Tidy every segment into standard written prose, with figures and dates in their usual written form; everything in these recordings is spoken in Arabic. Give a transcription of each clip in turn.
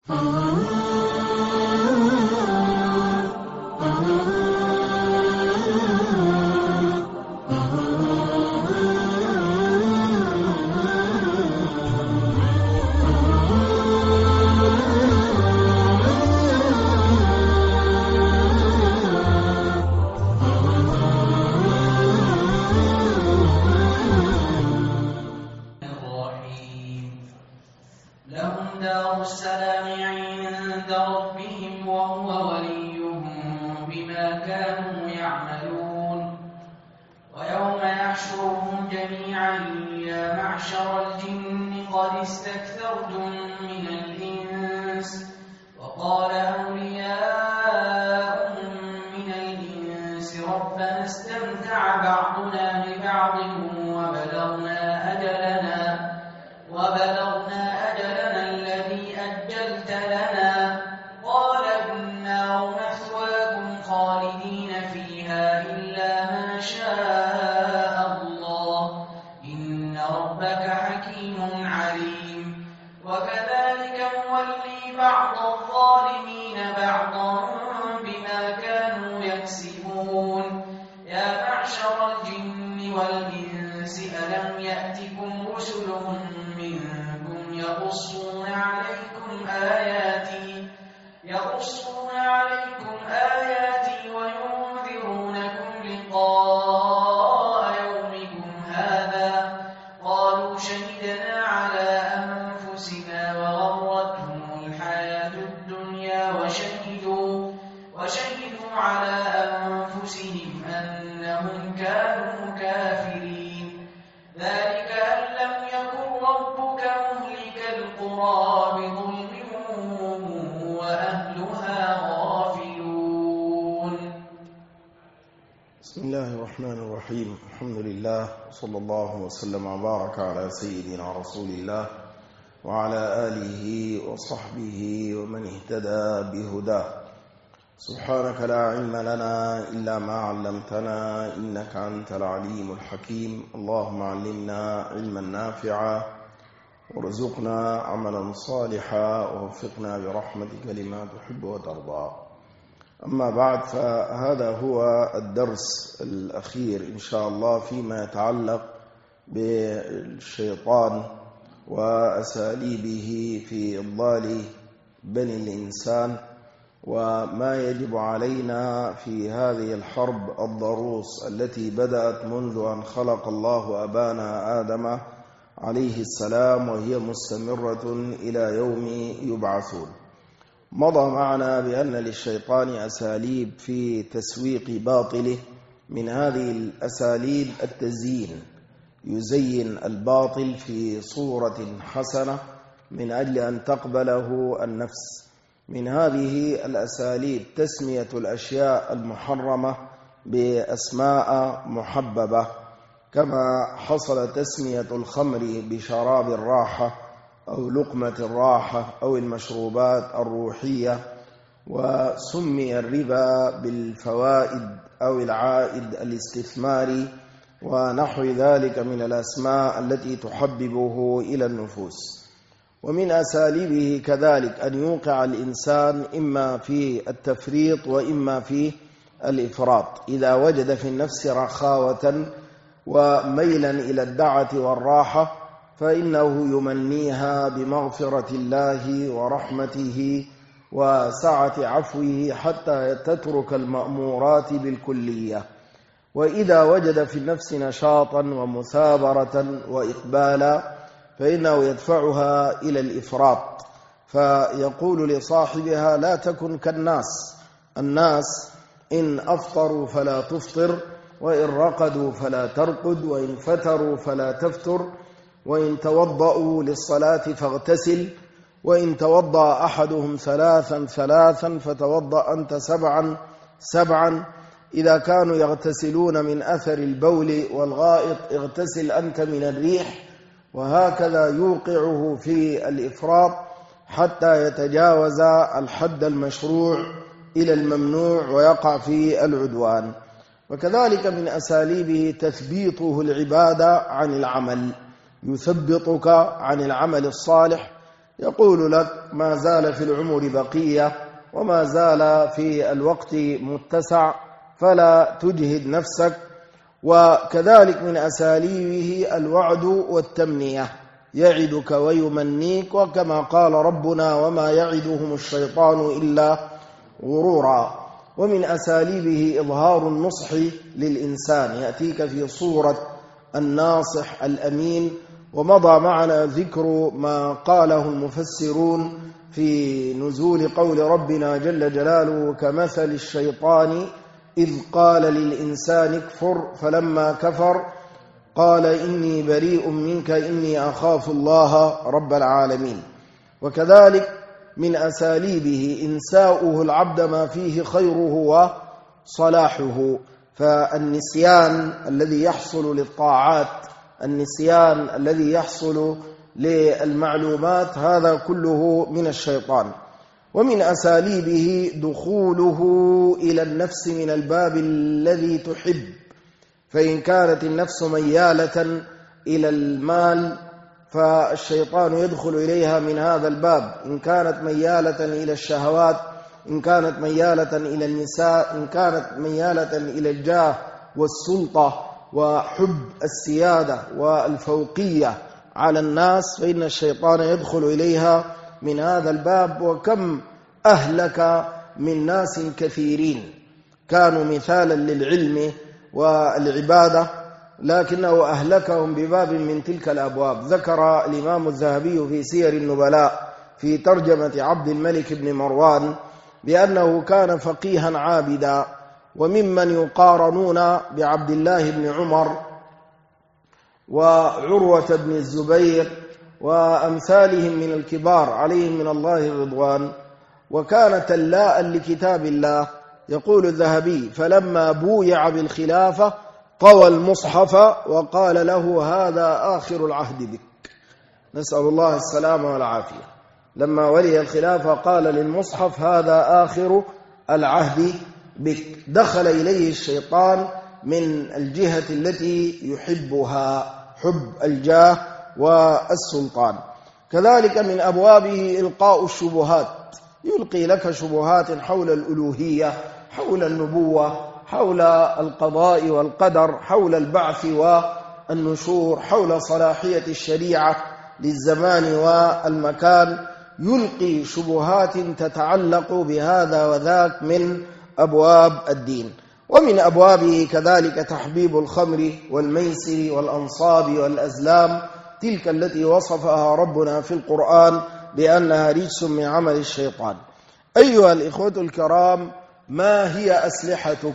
لهم دار السلام عند ربهم وهو وليهم بما كانوا يعملون. ويوم يحشرهم جميعا يا معشر الجن قد استكثرتم من الإنس وقال أولياؤهم من الإنس ربنا استمتع بعضنا ببعض وبلغنا أجلنا الذي أجلت لنا قال النار مثواكم خالدين فيها إلا ما شاء الله إن ربك حكيم عليم. وكذلك نولي بعض الظالمين بعضا بما كانوا يكسبون. يا معشر الجن والإنس ألم يأتكم رسل منكم يقصون عليكم آياتي وينذرونكم لقاء يومكم هذا قالوا شهدنا على أنفسنا وغرتهم الحياة الدنيا وشهدوا على أنفسهم أنهم كانوا كافرين. ذلك أن لم يكن ربك مهلك القرى بظلم وأهلها غافلون. بسم الله الرحمن الرحيم. الحمد لله صلى الله وسلم وبارك على سيدنا رسول الله وعلى آله وصحبه ومن اهتدى بهداه. سبحانك لا علم لنا إلا ما علمتنا إنك أنت العليم الحكيم. اللهم علمنا علما نافعا وارزقنا عملا صالحا ووفقنا برحمتك لما تحب وترضى. أما بعد، فهذا هو الدرس الأخير إن شاء الله فيما يتعلق بالشيطان وأساليبه في إضلال بني الإنسان، وما يجب علينا في هذه الحرب الضروس التي بدأت منذ أن خلق الله أبانا آدم عليه السلام وهي مستمرة إلى يوم يبعثون. مضى معنا بأن للشيطان أساليب في تسويق باطله. من هذه الأساليب التزيين، يزين الباطل في صورة حسنة من أجل أن تقبله النفس. من هذه الأساليب تسمية الأشياء المحرمة بأسماء محببة، كما حصل تسمية الخمر بشراب الراحة أو لقمة الراحة أو المشروبات الروحية، وسمي الربا بالفوائد أو العائد الاستثماري ونحو ذلك من الأسماء التي تحببه إلى النفوس. ومن أساليبه كذلك أن يوقع الإنسان إما في التفريط وإما في الإفراط. إذا وجد في النفس رخاوة وميلا إلى الدعة والراحة فإنه يمنيها بمغفرة الله ورحمته وسعة عفوه حتى تترك المأمورات بالكلية. وإذا وجد في النفس نشاطا ومثابرة وإقبالا فإنه يدفعها إلى الإفراط، فيقول لصاحبها لا تكن كالناس. الناس إن أفطروا فلا تفطر، وإن رقدوا فلا ترقد، وإن فتروا فلا تفتر، وإن توضأوا للصلاة فاغتسل، وإن توضأ أحدهم ثلاثا فتوضأ أنت سبعا. إذا كانوا يغتسلون من أثر البول والغائط اغتسل أنت من الريح. وهكذا يوقعه في الإفراط حتى يتجاوز الحد المشروع إلى الممنوع ويقع في العدوان. وكذلك من أساليبه تثبيطه العبادة عن العمل، يثبطك عن العمل الصالح يقول لك ما زال في العمر بقية وما زال في الوقت متسع فلا تجهد نفسك. وكذلك من أساليبه الوعد والتمنية، يعدك ويمنيك، وكما قال ربنا وما يعدهم الشيطان إلا غرورا. ومن أساليبه إظهار النصح للإنسان، يأتيك في صورة الناصح الأمين. ومضى معنا ذكر ما قاله المفسرون في نزول قول ربنا جل جلاله كمثل الشيطان إذ قال للإنسان اكفر فلما كفر قال إني بريء منك إني أخاف الله رب العالمين. وكذلك من أساليبه إنساؤه العبد ما فيه خيره وصلاحه، فالنسيان الذي يحصل للطاعات، النسيان الذي يحصل للمعلومات، هذا كله من الشيطان. ومن أساليبه دخوله إلى النفس من الباب الذي تحب، فإن كانت النفس ميالة إلى المال فالشيطان يدخل إليها من هذا الباب، إن كانت ميالة إلى الشهوات، إن كانت ميالة إلى النساء، إن كانت ميالة إلى الجاه والسلطة وحب السيادة والفوقية على الناس، فإن الشيطان يدخل إليها من هذا الباب. وكم أهلك من ناس كثيرين كانوا مثالا للعلم والعبادة لكنه أهلكهم بباب من تلك الأبواب. ذكر الإمام الذهبي في سير النبلاء في ترجمة عبد الملك بن مروان بأنه كان فقيها عابدا، وممن يقارنون بعبد الله بن عمر وعروة بن الزبير وأمثالهم من الكبار عليهم من الله الرضوان. وكان تلاء لكتاب الله. يقول الذهبي فلما بويع بالخلافة طوى المصحف وقال له هذا آخر العهد بك. نسأل الله السلامة والعافية. لما ولي الخلافة قال للمصحف هذا آخر العهد بك. دخل إليه الشيطان من الجهة التي يحبها، حب الجاه والسلطان. كذلك من أبوابه إلقاء الشبهات، يلقي لك شبهات حول الألوهية، حول النبوة، حول القضاء والقدر، حول البعث والنشور، حول صلاحية الشريعة للزمان والمكان. يلقي شبهات تتعلق بهذا وذاك من أبواب الدين. ومن أبوابه كذلك تحبيب الخمر والميسر والأنصاب والأزلام، تلك التي وصفها ربنا في القرآن بأنها رجس من عمل الشيطان. أيها الإخوة الكرام، ما هي أسلحتك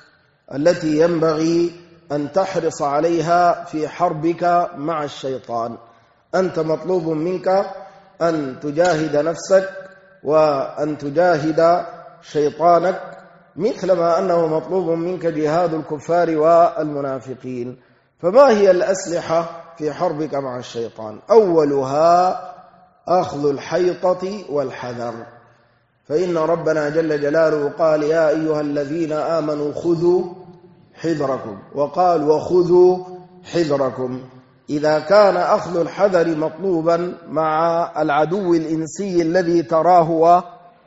التي ينبغي أن تحرص عليها في حربك مع الشيطان؟ أنت مطلوب منك أن تجاهد نفسك وأن تجاهد شيطانك، مثلما أنه مطلوب منك جهاد الكفار والمنافقين. فما هي الأسلحة في حربك مع الشيطان؟ أولها أخذ الحيطة والحذر، فإن ربنا جل جلاله قال يا أيها الذين آمنوا خذوا حذركم، وقال وخذوا حذركم. إذا كان أخذ الحذر مطلوبا مع العدو الإنسي الذي تراه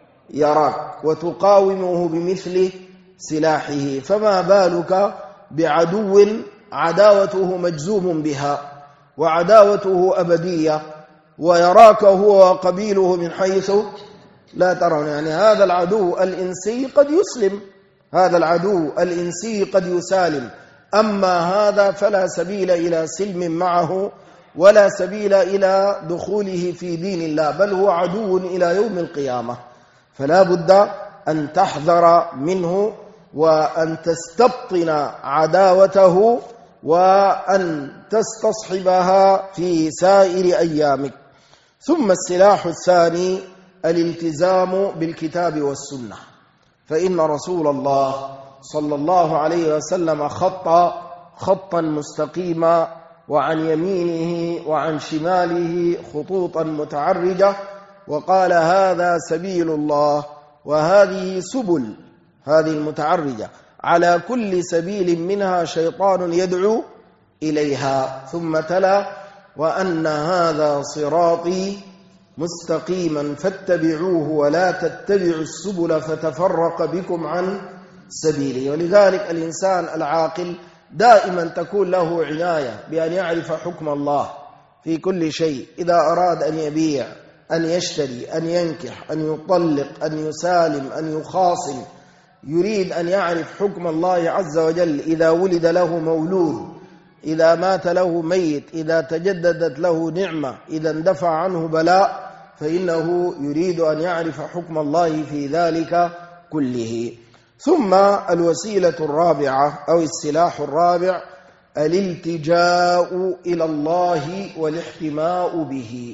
ويراك وتقاومه بمثل سلاحه، فما بالك بعدو عداوته مجزوم بها وعداوته أبدية ويراك هو وقبيله من حيث لا ترون. يعني هذا العدو الإنسي قد يسلم، هذا العدو الإنسي قد يسالم، أما هذا فلا سبيل إلى سلم معه ولا سبيل إلى دخوله في دين الله، بل هو عدو إلى يوم القيامة. فلا بد أن تحذر منه وأن تستبطن عداوته وأن تستصحبها في سائر أيامك. ثم السلاح الثاني الالتزام بالكتاب والسنة، فإن رسول الله صلى الله عليه وسلم خطا مستقيما، وعن يمينه وعن شماله خطوطا متعرجة، وقال هذا سبيل الله وهذه سبل، هذه المتعرجة على كل سبيل منها شيطان يدعو إليها. ثم تلا وأن هذا صراطي مستقيما فاتبعوه ولا تتبعوا السبل فتفرق بكم عن سبيله. ولذلك الإنسان العاقل دائما تكون له عناية بأن يعرف حكم الله في كل شيء. إذا أراد أن يبيع، أن يشتري، أن ينكح، أن يطلق، أن يسالم، أن يخاصم، يريد أن يعرف حكم الله عز وجل. إذا ولد له مولود، إذا مات له ميت، إذا تجددت له نعمة، إذا اندفع عنه بلاء، فإنه يريد أن يعرف حكم الله في ذلك كله. ثم الوسيلة الرابعة أو السلاح الرابع الالتجاء إلى الله والاحتماء به،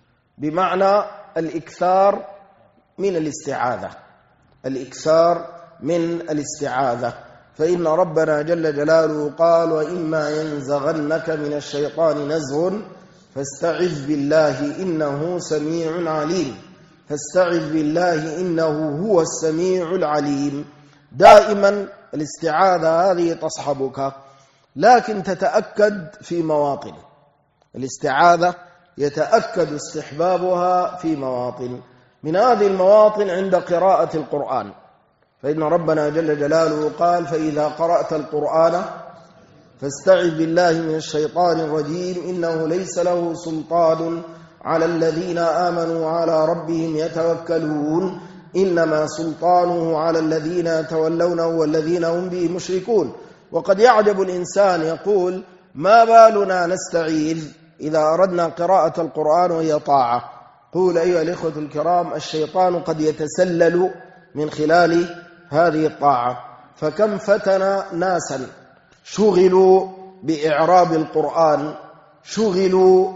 بمعنى الإكثار من الاستعاذة. الإكثار من الاستعاذة، فإن ربنا جل جلاله قال: وإما ينزغنك من الشيطان نزغ فاستعذ بالله إنه سميع عليم. فاستعذ بالله إنه هو السميع العليم. دائما الاستعاذة هذه تصحبك، لكن تتأكد في مواطن. الاستعاذة يتأكد استحبابها في مواطن. من هذه المواطن عند قراءة القرآن، فإن ربنا جل جلاله قال: فإذا قرأت القرآن فاستعذ بالله من الشيطان الرجيم إنه ليس له سلطان على الذين آمنوا وعلى ربهم يتوكلون إنما سلطانه على الذين يتولونه والذين هم به مشركون. وقد يعجب الإنسان يقول: ما بالنا نستعيذ إذا أردنا قراءة القرآن وهي طاعة؟ قول أيها الإخوة الكرام: الشيطان قد يتسلل من خلال هذه الطاعة. فكم فتن ناسا شغلوا بإعراب القرآن، شغلوا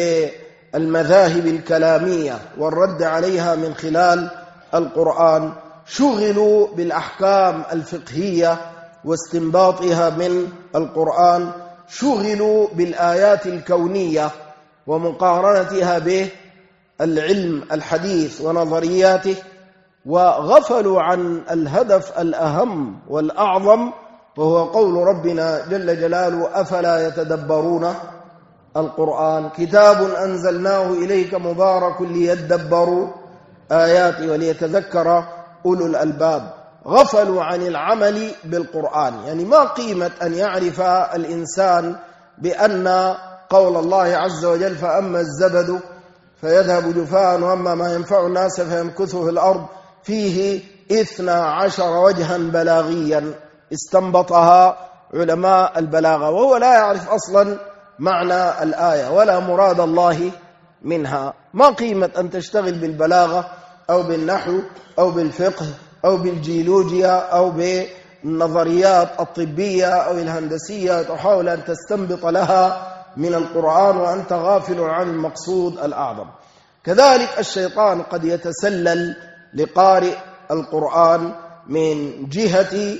بالمذاهب الكلامية والرد عليها من خلال القرآن، شغلوا بالأحكام الفقهية واستنباطها من القرآن، شغلوا بالآيات الكونية ومقارنتها بالعلم الحديث ونظرياته، وغفلوا عن الهدف الأهم والأعظم، وهو قول ربنا جل جلاله: أفلا يتدبرون القرآن كتاب أنزلناه إليك مبارك ليدبروا آياته وليتذكر أولو الألباب. غفلوا عن العمل بالقرآن. يعني ما قيمة أن يعرف الإنسان بأن قول الله عز وجل: فأما الزبد فيذهب جفاء وأما ما ينفع الناس فيمكث في الأرض فيه 12 وجها بلاغيا استنبطها علماء البلاغة، وهو لا يعرف أصلا معنى الآية ولا مراد الله منها. ما قيمة أن تشتغل بالبلاغة أو بالنحو أو بالفقه أو بالجيولوجيا أو بالنظريات الطبية أو الهندسية تحاول أن تستنبط لها من القرآن وأنت غافل عن المقصود الأعظم. كذلك الشيطان قد يتسلل لقارئ القرآن من جهة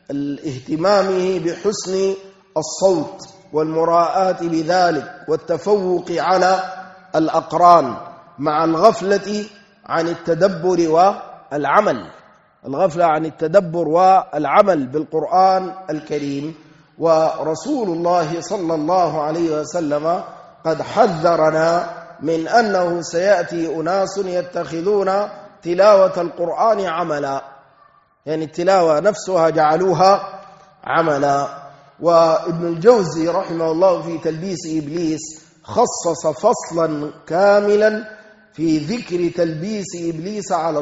اهتمامه بحسن الصوت والمراءة بذلك والتفوق على الأقران، مع الغفلة عن التدبر والعمل، الغفلة عن التدبر والعمل بالقرآن الكريم. ورسول الله صلى الله عليه وسلم قد حذرنا من أنه سيأتي أناس يتخذون تلاوة القرآن عملا، يعني التلاوة نفسها جعلوها عملا. وابن الجوزي رحمه الله في تلبيس إبليس خصص فصلا كاملا في ذكر تلبيس إبليس على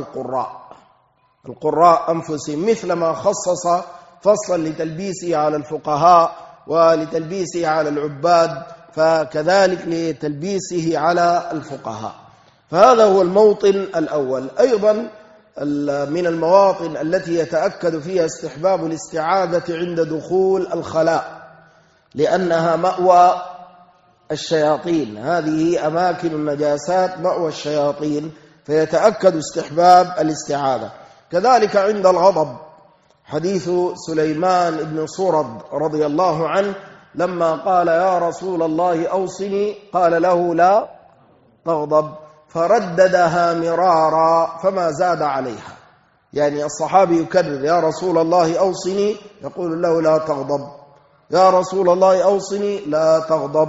القراء أنفسهم، مثلما خصص فصلا لتلبيسه على الفقهاء ولتلبيسه على العباد، فكذلك لتلبيسه على الفقهاء. فهذا هو الموطن الأول. أيضا من المواطن التي يتأكد فيها استحباب الاستعاذة عند دخول الخلاء، لأنها مأوى الشياطين، هذه أماكن النجاسات مأوى الشياطين، فيتأكد استحباب الاستعاذة. كذلك عند الغضب، حديث سليمان بن صرد رضي الله عنه لما قال: يا رسول الله أوصني، قال له: لا تغضب، فرددها مرارا فما زاد عليها. يعني الصحابي يكرر: يا رسول الله أوصني، يقول له: لا تغضب، يا رسول الله أوصني، لا تغضب.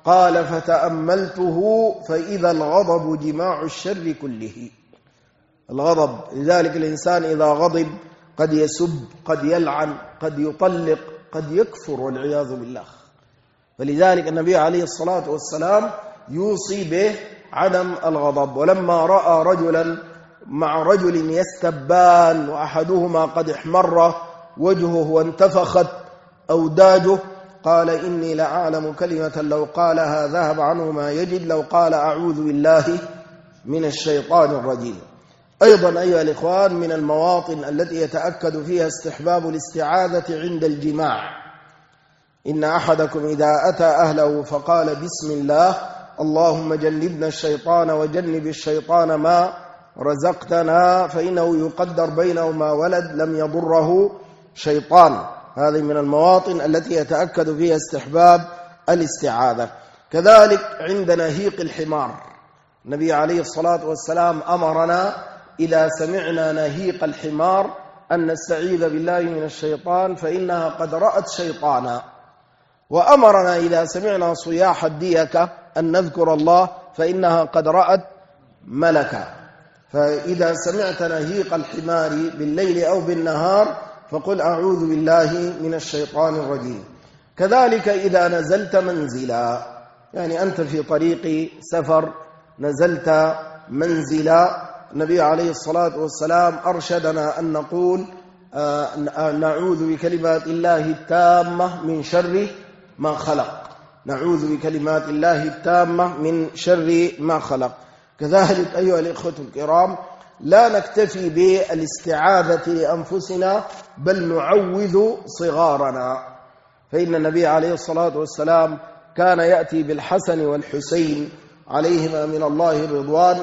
قال فتأملته فإذا الغضب جماع الشر كله. الغضب، لذلك الإنسان إذا غضب قد يسب، قد يلعن، قد يطلق، قد يكفر والعياذ بالله. فلذلك النبي عليه الصلاة والسلام يوصي به عدم الغضب. ولما رأى رجلا مع رجل يستبان وأحدهما قد احمر وجهه وانتفخت أوداجه قال إني لأعلم كلمة لو قالها ذهب عنه ما يجد، لو قال أعوذ بالله من الشيطان الرجيم. أيضا أيها الإخوان، من المواطن التي يتأكد فيها استحباب الاستعاذة عند الجماع: إن أحدكم إذا أتى أهله فقال بسم الله اللهم جنبنا الشيطان وجنب الشيطان ما رزقتنا فإنه يقدر بينهما ولد لم يضره شيطان. هذه من المواطن التي يتأكد فيها استحباب الاستعاذة. كذلك عند نهيق الحمار، النبي عليه الصلاة والسلام أمرنا إذا سمعنا نهيق الحمار أن نستعيذ بالله من الشيطان فإنها قد رأت شيطانا، وأمرنا إذا سمعنا صياح الديكة أن نذكر الله فإنها قد رأت ملكا. فإذا سمعت نهيق الحمار بالليل أو بالنهار فقل أعوذ بالله من الشيطان الرجيم. كذلك إذا نزلت منزلا، يعني أنت في طريق سفر نزلت منزلا، النبي عليه الصلاة والسلام أرشدنا أن نقول نعوذ بكلمات الله التامة من شر ما خلق، نعوذ بكلمات الله التامة من شر ما خلق. كذلك أيها الإخوة الكرام، لا نكتفي بالاستعاذة لأنفسنا بل نعوذ صغارنا، فإن النبي عليه الصلاة والسلام كان يأتي بالحسن والحسين عليهما من الله الرضوان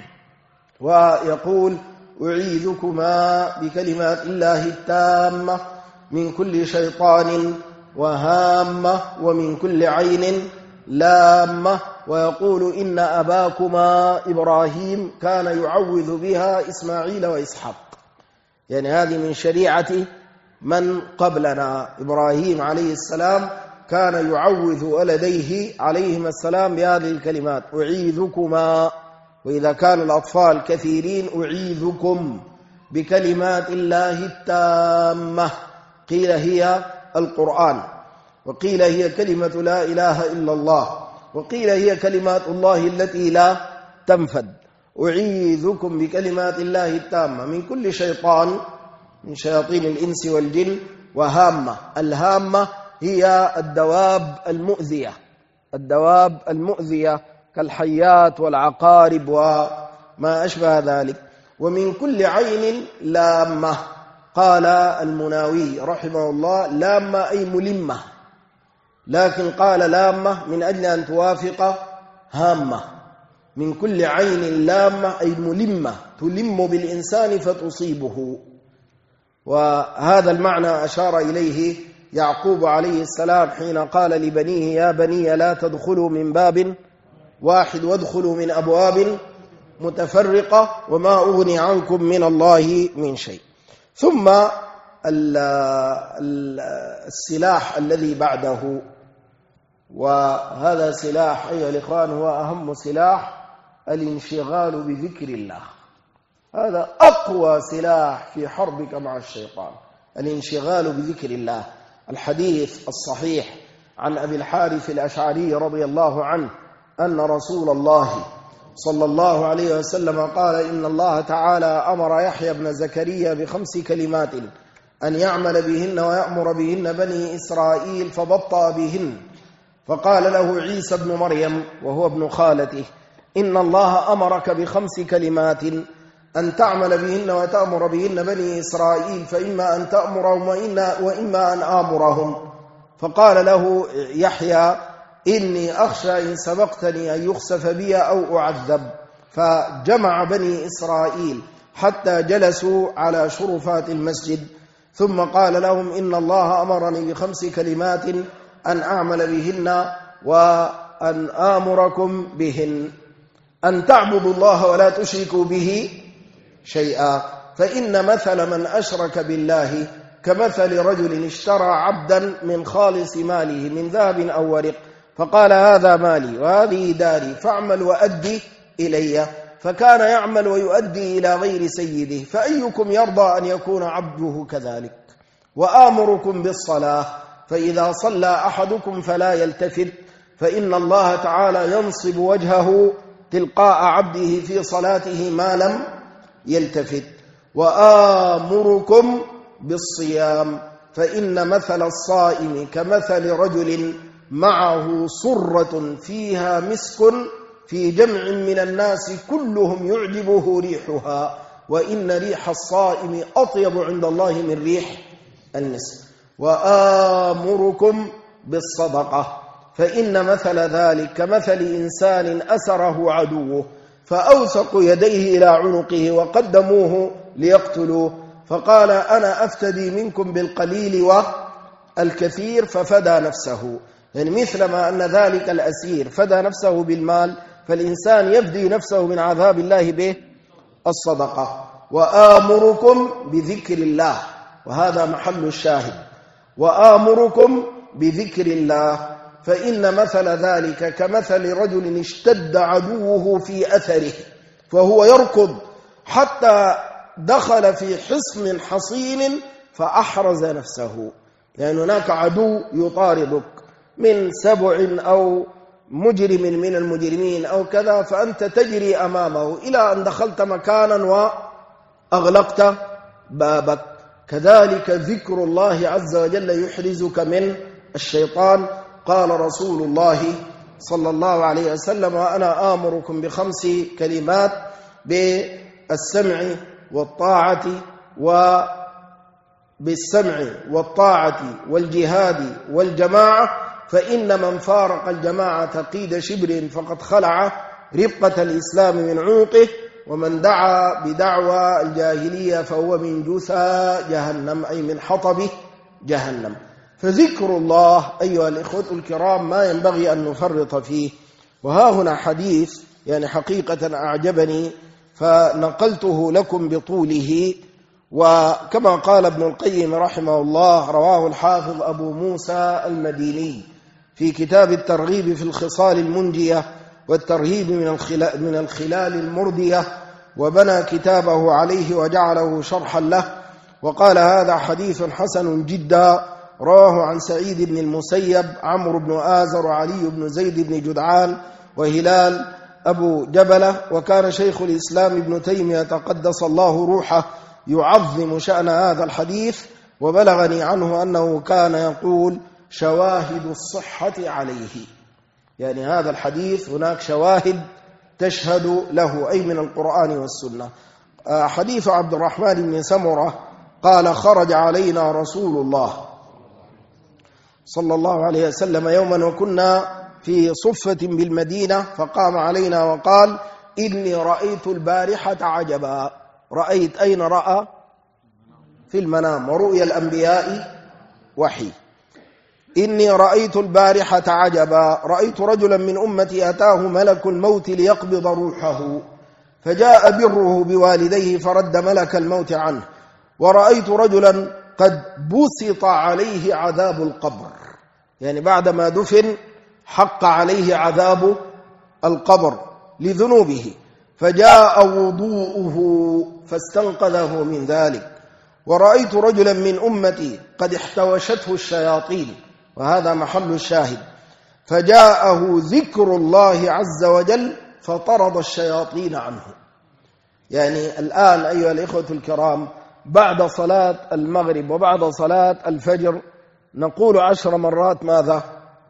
ويقول أعيذكما بكلمات الله التامة من كل شيطان وهامة ومن كل عين لامة، ويقول إن أباكما إبراهيم كان يعوذ بها إسماعيل وإسحاق. يعني هذه من شريعة من قبلنا. إبراهيم عليه السلام كان يعوذ ولديه عليهما السلام بهذه الكلمات: أعيذكما، وإذا كان الأطفال كثيرين أعيذكم بكلمات الله التامة. قيل هي القرآن، وقيل هي كلمة لا إله إلا الله، وقيل هي كلمات الله التي لا تنفد. أعيذكم بكلمات الله التامة من كل شيطان من شياطين الإنس والجن وهامة. الهامة هي الدواب المؤذية، الدواب المؤذية كالحيات والعقارب وما أشبه ذلك. ومن كل عين لامة. قال المناوي رحمه الله لامة أي ملمة، لكن قال لامة من أجل أن توافق هامة. من كل عين لامة أي ملمة، تلم بالإنسان فتصيبه. وهذا المعنى أشار إليه يعقوب عليه السلام حين قال لبنيه يا بني لا تدخلوا من باب واحد وادخلوا من أبواب متفرقة وما أغني عنكم من الله من شيء. ثم السلاح الذي بعده، وهذا سلاح أيها الإخوان هو أهم سلاح، الانشغال بذكر الله. هذا أقوى سلاح في حربك مع الشيطان، الانشغال بذكر الله. الحديث الصحيح عن أبي الحارث الأشعري رضي الله عنه أن رسول الله صلى الله عليه وسلم قال إن الله تعالى أمر يحيى بن زكريا ب5 كلمات أن يعمل بهن ويأمر بهن بني إسرائيل فبطأ بهن، فقال له عيسى بن مريم وهو ابن خالته إن الله أمرك ب5 كلمات أن تعمل بهن وتأمر بهن بني إسرائيل فإما أن تأمرهم وإما أن آمرهم. فقال له يحيى إني أخشى إن سبقتني أن يخسف بي أو أعذب. فجمع بني إسرائيل حتى جلسوا على شرفات المسجد، ثم قال لهم إن الله أمرني ب5 كلمات أن أعمل بهن وأن آمركم بهن: أن تعبدوا الله ولا تشركوا به شيئا، فإن مثل من أشرك بالله كمثل رجل اشترى عبدا من خالص ماله من ذهب أو ورق فقال هذا مالي وهذه داري فاعمل وأدي إلي، فكان يعمل ويؤدي إلى غير سيده. فأيكم يرضى أن يكون عبده كذلك؟ وآمركم بالصلاة، فإذا صلى أحدكم فلا يلتفت، فإن الله تعالى ينصب وجهه تلقاء عبده في صلاته ما لم يلتفت. وآمركم بالصيام، فإن مثل الصائم كمثل رجل معه صرة فيها مسك في جمع من الناس كلهم يعجبه ريحها، وإن ريح الصائم أطيب عند الله من ريح المسك. وآمركم بالصدقة، فإن مثل ذلك كمثل إنسان أسره عدوه فأوثقوا يديه إلى عنقه وقدموه ليقتلوه، فقال أنا أفتدي منكم بالقليل والكثير، ففدى نفسه. يعني مثلما أن ذلك الأسير فدى نفسه بالمال، فالإنسان يفدي نفسه من عذاب الله به الصدقة. وآمركم بذكر الله، وهذا محل الشاهد، وآمركم بذكر الله، فإن مثل ذلك كمثل رجل اشتد عدوه في أثره فهو يركض حتى دخل في حصن حصين فأحرز نفسه. يعني هناك عدو يطاردك من سبع أو مجرم من المجرمين أو كذا، فأنت تجري أمامه إلى أن دخلت مكانا وأغلقت بابك. كذلك ذكر الله عز وجل يحرزك من الشيطان. قال رسول الله صلى الله عليه وسلم وأنا آمركم ب5 كلمات: بالسمع والطاعة والجهاد والجماعة، فإن من فارق الجماعة قيد شبر فقد خلع ربقة الإسلام من عنقه، ومن دعا بدعوى الجاهلية فهو من جثى جهنم، أي من حطب جهنم. فذكر الله أيها الإخوة الكرام ما ينبغي أن نفرط فيه. وها هنا حديث يعني حقيقة أعجبني فنقلته لكم بطوله، وكما قال ابن القيم رحمه الله رواه الحافظ أبو موسى المديني في كتاب الترغيب في الخصال المنجية والترهيب من الخلال المردية، وبنى كتابه عليه وجعله شرحا له، وقال هذا حديث حسن جدا، رواه عن سعيد بن المسيب، عمرو بن آزر، وعلي بن زيد بن جدعان، وهلال أبو جبلة. وكان شيخ الإسلام ابن تيمية قدس الله روحه يعظم شأن هذا الحديث، وبلغني عنه أنه كان يقول شواهد الصحة عليه، يعني هذا الحديث هناك شواهد تشهد له، أي من القرآن والسنة. حديث عبد الرحمن بن سمرة قال خرج علينا رسول الله صلى الله عليه وسلم يوما وكنا في صفة بالمدينة، فقام علينا وقال إني رأيت البارحة عجبا. رأيت أين؟ رأى في المنام، ورؤيا الأنبياء وحي. إني رأيت البارحة عجبا، رأيت رجلا من أمتي أتاه ملك الموت ليقبض روحه، فجاء بره بوالديه فرد ملك الموت عنه، ورأيت رجلا قد بسط عليه عذاب القبر، يعني بعدما دفن حق عليه عذاب القبر لذنوبه، فجاء وضوءه فاستنقذه من ذلك. ورأيت رجلا من أمتي قد احتوشته الشياطين، وهذا محل الشاهد، فجاءه ذكر الله عز وجل فطرد الشياطين عنه. يعني الآن أيها الإخوة الكرام بعد صلاة المغرب وبعد صلاة الفجر نقول 10 مرات ماذا؟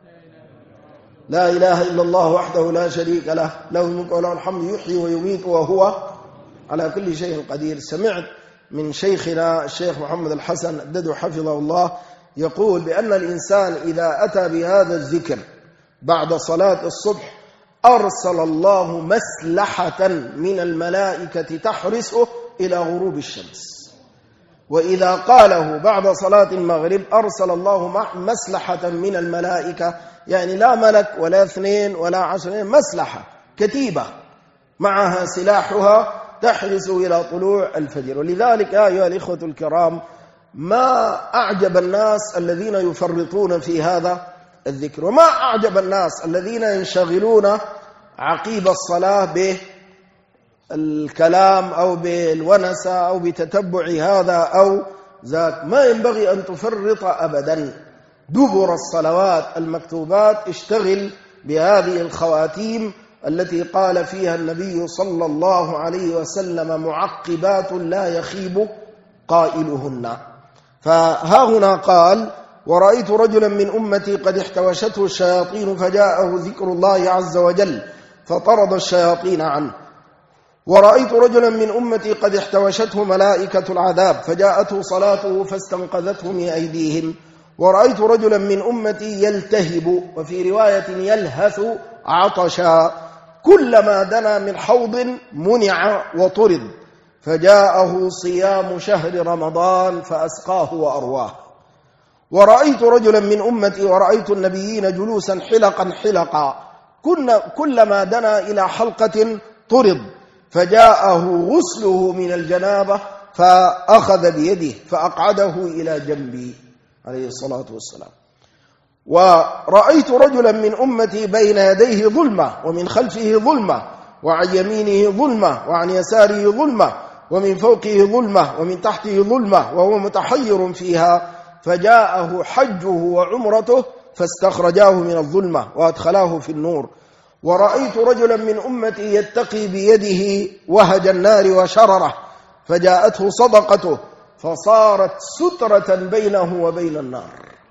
لا إله إلا الله وحده لا شريك له، له الملك وله الحمد، يحيي ويميت وهو على كل شيء قدير. سمعت من شيخنا الشيخ محمد الحسن الددو حفظه الله يقول بأن الإنسان إذا أتى بهذا الذكر بعد صلاة الصبح أرسل الله مسلحة من الملائكة تحرسه إلى غروب الشمس، وإذا قاله بعد صلاة المغرب أرسل الله مسلحة من الملائكة، يعني لا ملك ولا 2 ولا 10، مسلحة كتيبة معها سلاحها تحرس إلى طلوع الفجر. ولذلك يا أيها الإخوة الكرام ما أعجب الناس الذين يفرطون في هذا الذكر. وما أعجب الناس الذين ينشغلون عقيب الصلاة بالكلام أو بالونسة أو بتتبع هذا أو ذاك. ما ينبغي أن تفرط أبدا. دبر الصلوات المكتوبات اشتغل بهذه الخواتيم التي قال فيها النبي صلى الله عليه وسلم معقبات لا يخيب قائلهن. فها هنا قال: ورأيت رجلا من أمتي قد احتوشته الشياطين فجاءه ذكر الله عز وجل فطرد الشياطين عنه. ورأيت رجلا من أمتي قد احتوشته ملائكة العذاب فجاءته صلاته فاستنقذته من أيديهم. ورأيت رجلا من أمتي يلتهب، وفي رواية يلهث عطشا، كلما دنا من حوض منع وطرد فجاءه صيام شهر رمضان فأسقاه وأرواه. ورأيت رجلا من أمتي ورأيت النبيين جلوسا حلقا حلقا، كلما دنا إلى حلقة طرد فجاءه غسله من الجنابة فأخذ بيده فأقعده إلى جنبي عليه الصلاة والسلام. ورأيت رجلا من أمتي بين يديه ظلمة ومن خلفه ظلمة وعن يمينه ظلمة وعن يساره ظلمة ومن فوقه ظلمة ومن تحته ظلمة وهو متحير فيها فجاءه حجه وعمرته فاستخرجاه من الظلمة وأدخلاه في النور. ورأيت رجلا من أمتي يتقي بيده وهج النار وشرره فجاءته صدقته فصارت سترة بينه وبين النار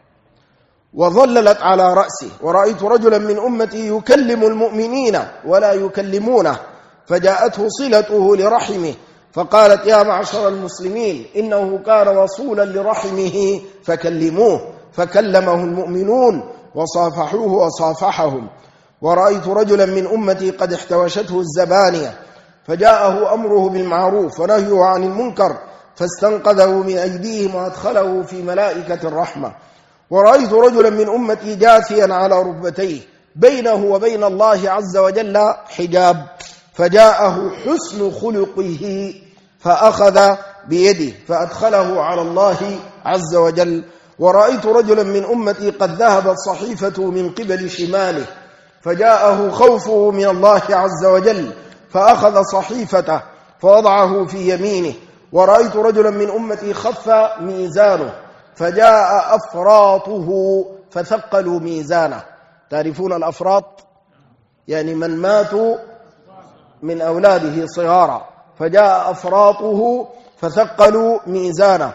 وظللت على رأسه. ورأيت رجلا من أمتي يكلم المؤمنين ولا يكلمونه فجاءته صلته لرحمه فقالت: يا معشر المسلمين إنه كان وصولا لرحمه فكلموه، فكلمه المؤمنون وصافحوه وصافحهم. ورأيت رجلا من أمتي قد احتوشته الزبانية فجاءه أمره بالمعروف ونهيه عن المنكر فاستنقذه من أيديهم وأدخله في ملائكة الرحمة. ورأيت رجلا من أمتي جاثيا على ركبتيه بينه وبين الله عز وجل حجاب فجاءه حسن خلقه فأخذ بيده فأدخله على الله عز وجل. ورأيت رجلا من أمتي قد ذهبت صحيفته من قبل شماله فجاءه خوفه من الله عز وجل فأخذ صحيفته فوضعه في يمينه. ورأيت رجلا من أمتي خف ميزانه فجاء أفراطه فثقلوا ميزانه. تعرفون الأفراط؟ يعني من ماتوا من أولاده صغارا، فجاء أفراطه فثقلوا ميزانه.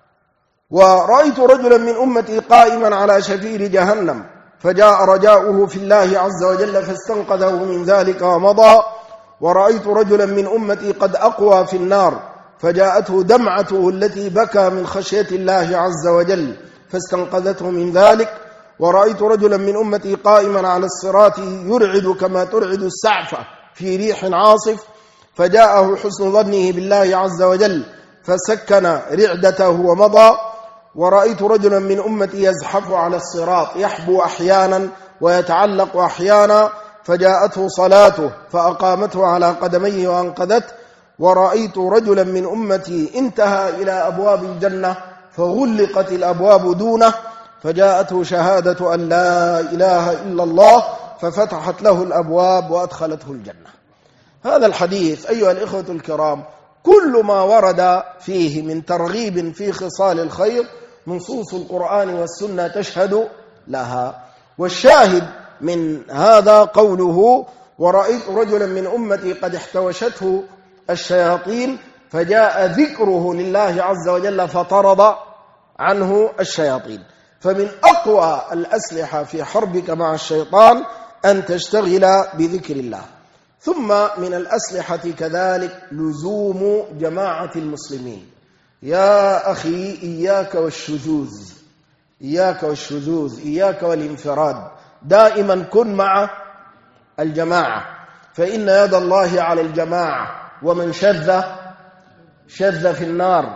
ورأيت رجلا من أمتي قائما على شفير جهنم فجاء رجاؤه في الله عز وجل فاستنقذه من ذلك ومضى. ورأيت رجلا من أمتي قد أقوى في النار فجاءته دمعته التي بكى من خشية الله عز وجل فاستنقذته من ذلك. ورأيت رجلا من أمتي قائما على الصراط يرعد كما ترعد السعفة في ريح عاصف فجاءه حسن ظنه بالله عز وجل فسكن رعدته ومضى. ورأيت رجلا من أمتي يزحف على الصراط يحبو أحيانا ويتعلق أحيانا فجاءته صلاته فأقامته على قدميه وأنقذته. ورأيت رجلا من أمتي انتهى إلى أبواب الجنة فغلقت الأبواب دونه فجاءته شهادة أن لا إله إلا الله ففتحت له الأبواب وأدخلته الجنة. هذا الحديث أيها الإخوة الكرام كل ما ورد فيه من ترغيب في خصال الخير نصوص القرآن والسنة تشهد لها. والشاهد من هذا قوله: ورأيت رجلا من أمتي قد احتوشته الشياطين فجاء ذكره لله عز وجل فطرد عنه الشياطين. فمن أقوى الأسلحة في حربك مع الشيطان أن تشتغل بذكر الله. ثم من الأسلحة كذلك لزوم جماعة المسلمين. يا أخي إياك والشذوذ، إياك والشذوذ، إياك والانفراد، دائما كن مع الجماعة فإن يد الله على الجماعة ومن شذ شذ في النار.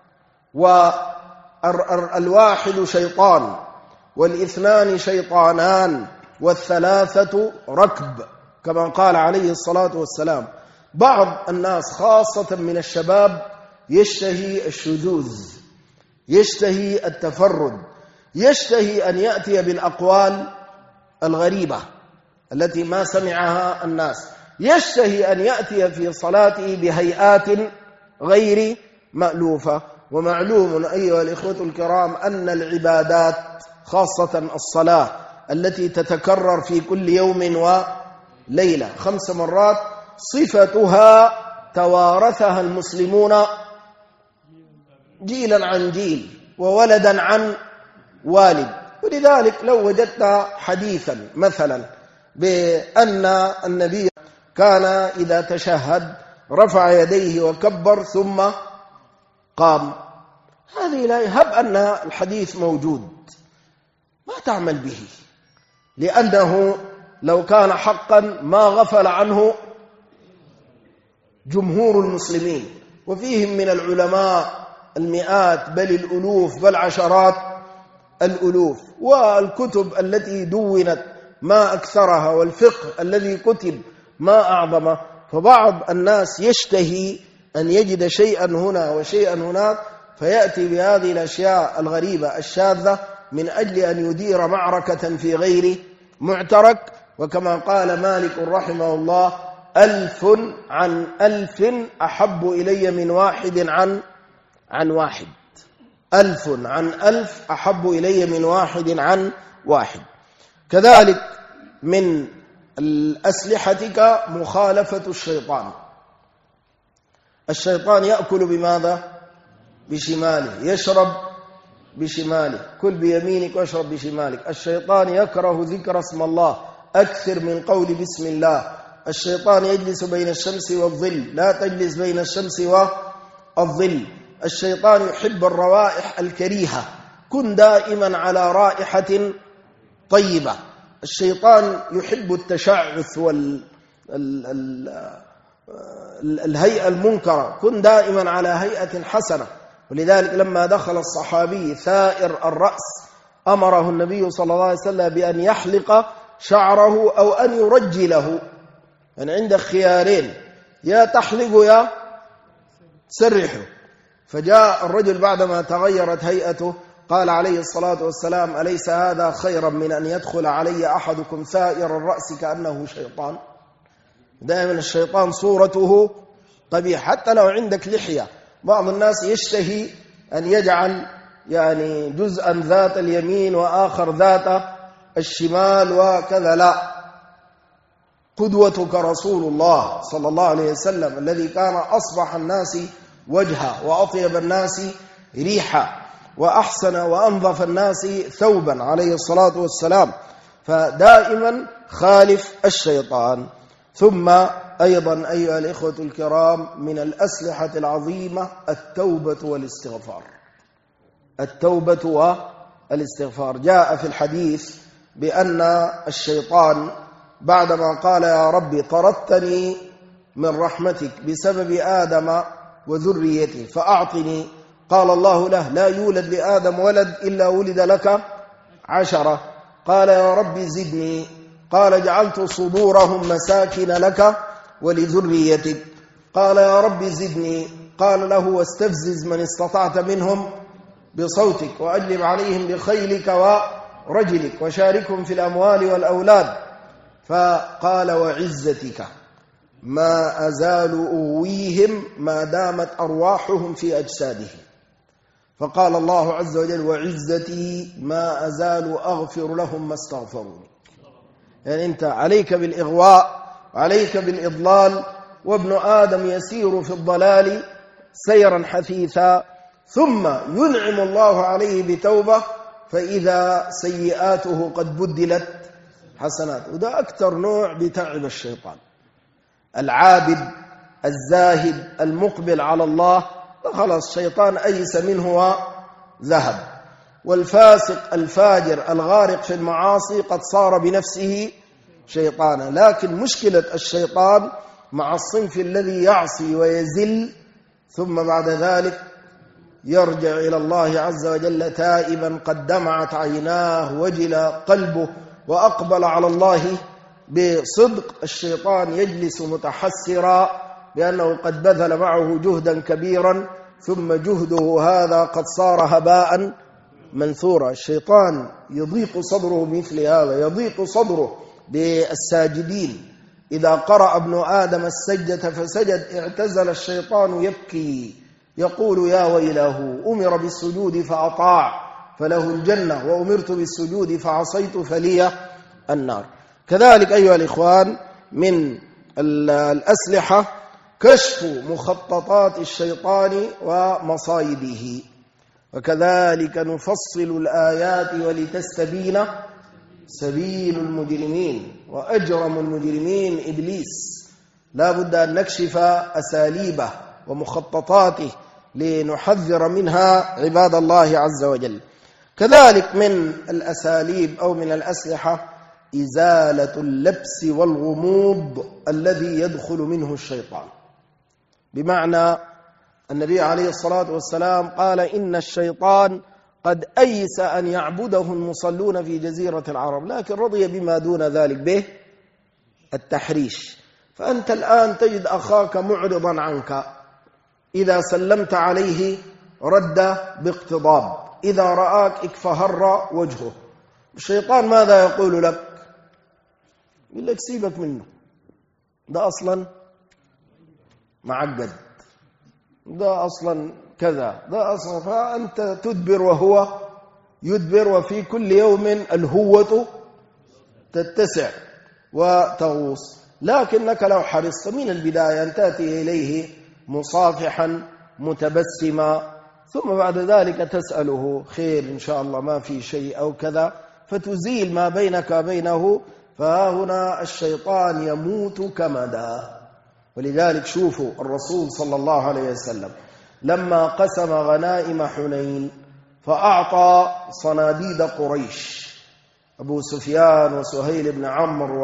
والواحد شيطان والاثنان شيطانان والثلاثة ركب كما قال عليه الصلاة والسلام. بعض الناس خاصة من الشباب يشتهي الشذوذ، يشتهي التفرد، يشتهي أن يأتي بالأقوال الغريبة التي ما سمعها الناس، يشتهي أن يأتي في صلاته بهيئات غير مألوفة. ومعلوم أيها الإخوة الكرام أن العبادات خاصة الصلاة التي تتكرر في كل يوم وليلة 5 مرات صفتها توارثها المسلمون جيلا عن جيل وولدا عن والد. ولذلك لو وجدت حديثا مثلا بأن النبي كان إذا تشهد رفع يديه وكبر ثم قام، هذه لا يهب أن الحديث موجود، ما تعمل به، لأنه لو كان حقا ما غفل عنه جمهور المسلمين، وفيهم من العلماء المئات بل الألوف بل عشرات الألوف، والكتب التي دونت ما أكثرها، والفقه الذي كتب ما أعظمه. فبعض الناس يشتهي أن يجد شيئا هنا وشيئا هناك فيأتي بهذه الأشياء الغريبة الشاذة من أجل أن يدير معركة في غير معترك. وكما قال مالك رحمه الله: 1000 عن 1000 أحب إلي من واحد عن واحد. 1000 عن 1000 أحب إلي من واحد عن واحد. كذلك من أسلحتك مخالفة الشيطان. الشيطان يأكل بماذا؟ بشماله، يشرب بشماله، كل بيمينك واشرب بشمالك. الشيطان يكره ذكر اسم الله، أكثر من قول بسم الله. الشيطان يجلس بين الشمس والظل، لا تجلس بين الشمس والظل. الشيطان يحب الروائح الكريهة، كن دائما على رائحة طيبة. الشيطان يحب التشعث الهيئة المنكرة، كن دائما على هيئة حسنة. ولذلك لما دخل الصحابي ثائر الرأس أمره النبي صلى الله عليه وسلم بأن يحلق شعره أو أن يرجله، يعني عندك خيارين: يا تحلق يا تسرحه. فجاء الرجل بعدما تغيرت هيئته قال عليه الصلاة والسلام: أليس هذا خيرا من أن يدخل علي أحدكم ثائر الرأس كأنه شيطان؟ دائما الشيطان صورته قبيحة، حتى لو عندك لحية. بعض الناس يشتهي أن يجعل يعني جزءا ذات اليمين وآخر ذات الشمال وكذا. لا، قدوتك رسول الله صلى الله عليه وسلم الذي كان أصبح الناس وجها وأطيب الناس ريحا وأحسن وأنظف الناس ثوبا عليه الصلاة والسلام. فدائما خالف الشيطان. ثم أيضا أيها الإخوة الكرام من الأسلحة العظيمة التوبة والاستغفار. التوبة والاستغفار. جاء في الحديث بأن الشيطان بعدما قال: يا ربي طردتني من رحمتك بسبب آدم وذريته فأعطني، قال الله له: لا يولد لآدم ولد إلا ولد لك 10. قال: يا رب زدني. قال: جعلت صدورهم مساكن لك ولذريتك. قال: يا رب زدني. قال له: واستفزز من استطعت منهم بصوتك وأجلب عليهم بخيلك ورجلك وشاركهم في الأموال والأولاد. فقال: وعزتك ما أزال أويهم ما دامت أرواحهم في أجسادهم. فقال الله عز وجل: وعزتي ما أزال أغفر لهم ما استغفروني. يعني أنت عليك بالإغواء وعليك بالإضلال، وابن آدم يسير في الضلال سيرا حثيثا، ثم ينعم الله عليه بتوبة فإذا سيئاته قد بدلت حسنات. وده أكثر نوع بتعب الشيطان. العابد الزاهد المقبل على الله خلاص الشيطان أيس منه وذهب. والفاسق الفاجر الغارق في المعاصي قد صار بنفسه شيطانا. لكن مشكلة الشيطان مع الصنف الذي يعصي ويزل ثم بعد ذلك يرجع إلى الله عز وجل تائبا قد دمعت عيناه وجل قلبه وأقبل على الله بصدق. الشيطان يجلس متحسرا بأنه قد بذل معه جهدا كبيرا ثم جهده هذا قد صار هباء منثورة. الشيطان يضيق صدره مثل هذا، يضيق صدره بالساجدين. إذا قرأ ابن آدم السجدة فسجد اعتزل الشيطان يبكي يقول يا ويله، أمر بالسجود فأطاع فله الجنة، وأمرت بالسجود فعصيت فلي النار. كذلك أيها الإخوان من الأسلحة كشف مخططات الشيطان ومصايده، وكذلك نفصل الآيات ولتستبين سبيل المجرمين، وأجرم المجرمين إبليس. لا بد أن نكشف أساليبه ومخططاته لنحذر منها عباد الله عز وجل. كذلك من الأساليب أو من الأسلحة إزالة اللبس والغموض الذي يدخل منه الشيطان. بمعنى النبي عليه الصلاة والسلام قال إن الشيطان قد أيس أن يعبده المصلون في جزيرة العرب، لكن رضي بما دون ذلك به التحريش. فأنت الآن تجد أخاك معرضا عنك، إذا سلمت عليه رد باقتضاب، إذا رآك اكفهر وجهه. الشيطان ماذا يقول لك؟ يقول لك سيبك منه، ده أصلا معقد، ده أصلا كذا، ده أصلا. فأنت تدبر وهو يدبر، وفي كل يوم الهوة تتسع وتغوص. لكنك لو حرصت من البداية أن تأتي إليه مصافحا متبسما، ثم بعد ذلك تسأله خير إن شاء الله ما في شيء أو كذا، فتزيل ما بينك وبينه. فهنا الشيطان يموت كمدا. ولذلك شوفوا الرسول صلى الله عليه وسلم لما قسم غنائم حنين فأعطى صناديد قريش، أبو سفيان وسهيل بن عمرو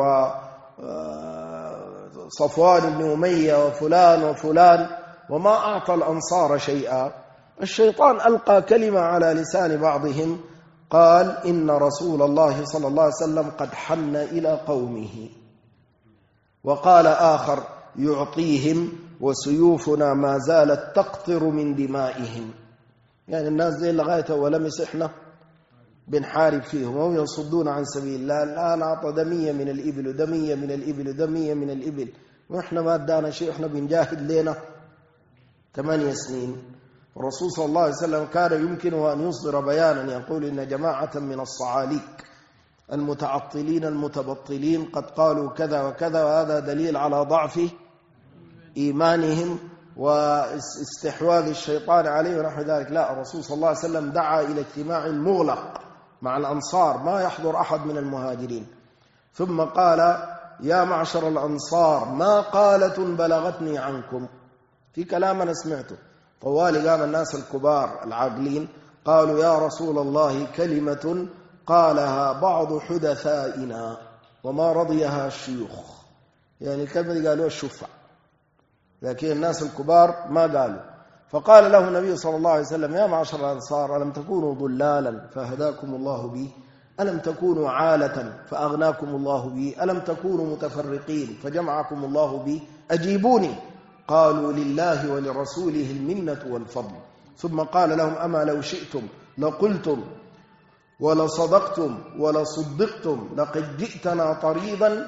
وصفوان بن أمية وفلان وفلان، وما أعطى الأنصار شيئا. الشيطان ألقى كلمة على لسان بعضهم، قال إن رسول الله صلى الله عليه وسلم قد حن إلى قومه. وقال آخر يعطيهم وسيوفنا ما زالت تقطر من دمائهم. يعني الناس زي لغاية ولمس إحنا بنحارب فيهم وهم يصدون عن سبيل الله. الآن أعطى دمية من الإبل ودمية من الإبل ودمية من الإبل، وإحنا ما ادانا شيء، إحنا بنجاهد لنا 8 سنين. الرسول صلى الله عليه وسلم كان يمكنه أن يصدر بيانا يقول إن جماعة من الصعاليك المتعطلين المتبطلين قد قالوا كذا وكذا، وهذا دليل على ضعف إيمانهم واستحواذ الشيطان عليه ونحو ذلك. لا، الرسول صلى الله عليه وسلم دعا إلى اجتماع مغلق مع الأنصار، ما يحضر أحد من المهاجرين. ثم قال يا معشر الأنصار ما قالة بلغتني عنكم. في كلام أنا سمعته طوالي، قام الناس الكبار العاقلين قالوا يا رسول الله كلمة قالها بعض حدثائنا وما رضيها الشيوخ. يعني الكلمة قالوها الشفع، لكن الناس الكبار ما قالوا. فقال له النبي صلى الله عليه وسلم يا معشر الأنصار ألم تكونوا ضلالا فهداكم الله بي؟ ألم تكونوا عالة فأغناكم الله بي؟ ألم تكونوا متفرقين فجمعكم الله بي؟ أجيبوني. قالوا لله ولرسوله المنة والفضل. ثم قال لهم أما لو شئتم لقلتم ولصدقتم ولصدقتم لقد جئتنا طريضا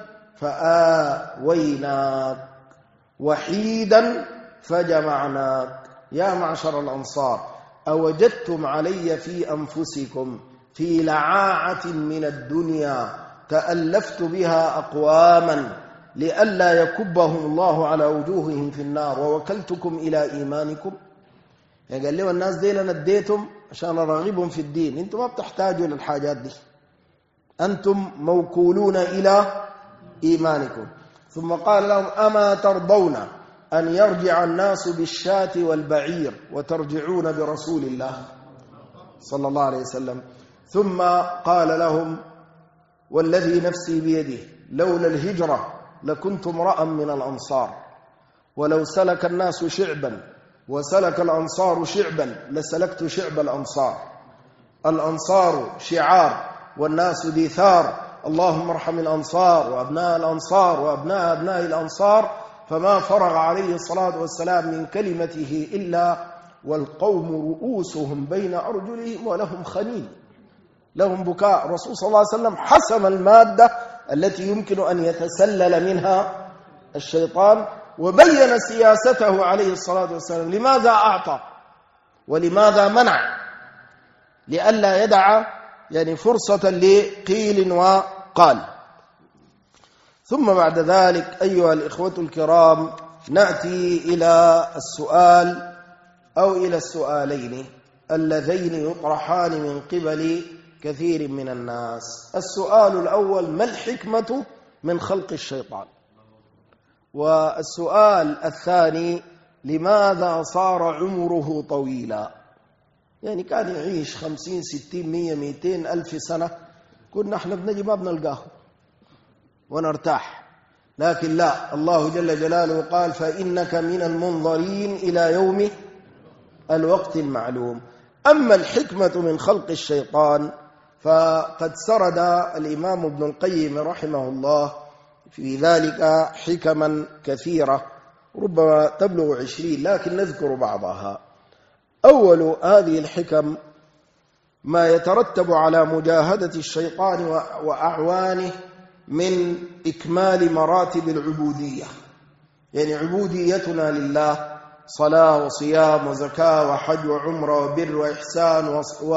فآويناك وحيدا فجمعناك. يا معشر الأنصار أوجدتم علي في أنفسكم في لعاعة من الدنيا تألفت بها أقواما لئلا يكبهم الله على وجوههم في النار ووكلتكم إلى إيمانكم؟ يعني قال لهم الناس دي لنا اديتم عشان أرغبهم في الدين، انتم ما بتحتاجوا للحاجات دي، أنتم موكولون إلى إيمانكم. ثم قال لهم أما ترضون أن يرجع الناس بالشاة والبعير وترجعون برسول الله صلى الله عليه وسلم؟ ثم قال لهم والذي نفسي بيده لولا الهجرة لكنت امرأ من الأنصار، ولو سلك الناس شعبا وسلك الأنصار شعبا لسلكت شعب الأنصار. الأنصار شعار والناس دثار، اللهم ارحم الأنصار وأبناء الأنصار وأبناء أبناء الأنصار. فما فرغ عليه الصلاة والسلام من كلمته إلا والقوم رؤوسهم بين أرجلهم ولهم خنين، لهم بكاء. الرسول صلى الله عليه وسلم حسم المادة التي يمكن أن يتسلل منها الشيطان، وبين سياسته عليه الصلاة والسلام. لماذا أعطى ولماذا منع؟ لئلا يدع يعني فرصة لقيل وقال. ثم بعد ذلك أيها الإخوة الكرام نأتي إلى السؤال أو إلى السؤالين اللذين يطرحان من قبل كثير من الناس. السؤال الأول: ما الحكمة من خلق الشيطان؟ والسؤال الثاني: لماذا صار عمره طويلا؟ يعني كان يعيش 50 60 100 200 ألف سنة، كنا احنا بنجي ما بنلقاه ونرتاح. لكن لا، الله جل جلاله قال: فإنك من المنظرين إلى يوم الوقت المعلوم. أما الحكمة من خلق الشيطان فقد سرد الإمام ابن القيم رحمه الله في ذلك حكما كثيرة ربما تبلغ 20، لكن نذكر بعضها. أول هذه الحكم ما يترتب على مجاهدة الشيطان وأعوانه من إكمال مراتب العبودية. يعني عبوديتنا لله صلاة وصيام وزكاة وحج وعمرة وبر وإحسان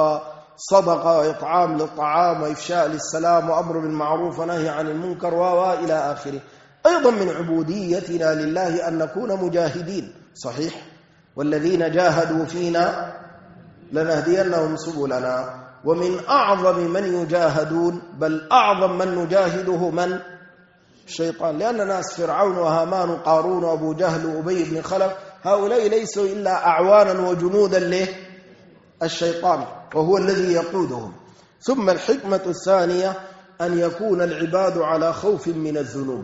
وصدقة وإطعام للطعام وإفشاء للسلام وأمر بالمعروف ونهي عن المنكر وإلى آخره. أيضا من عبوديتنا لله أن نكون مجاهدين، صحيح؟ والذين جاهدوا فينا لنهدينهم سبلنا. ومن أعظم من يجاهدون، بل أعظم من نجاهده من؟ الشيطان. لأن ناس فرعون وهامان وقارون وأبو جهل وأبي بن خلف هؤلاء ليسوا إلا أعوانا وجنودا للشيطان، وهو الذي يقودهم. ثم الحكمة الثانية أن يكون العباد على خوف من الذنوب،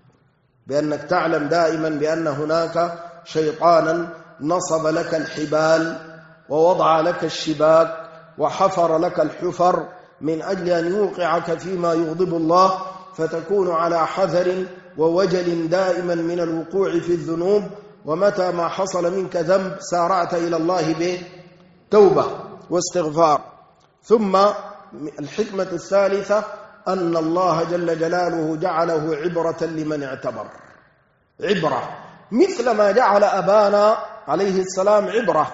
بأنك تعلم دائما بأن هناك شيطانا نصب لك الحبال ووضع لك الشباك وحفر لك الحفر من أجل أن يوقعك فيما يغضب الله، فتكون على حذر ووجل دائما من الوقوع في الذنوب. ومتى ما حصل منك ذنب سارعت إلى الله بتوبة واستغفار. ثم الحكمة الثالثة أن الله جل جلاله جعله عبرة لمن اعتبر، عبرة مثل ما جعل أبانا عليه السلام عبرة